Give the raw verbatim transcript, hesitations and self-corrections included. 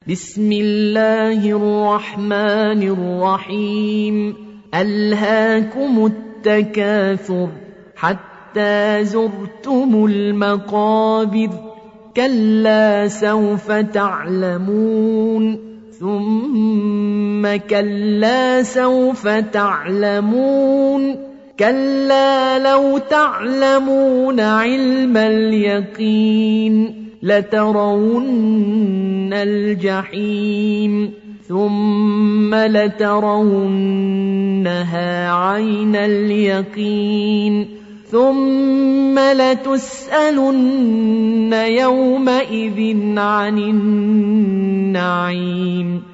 بسم الله الرحمن الرحيم ألهاكم التكاثر حتى زرتم المقابر كلا سوف تعلمون ثم كلا سوف تعلمون كلا لو تعلمون علم اليقين لترون الجحيم ثم لترونها عين اليقين ثم لتسألن يومئذ عن النعيم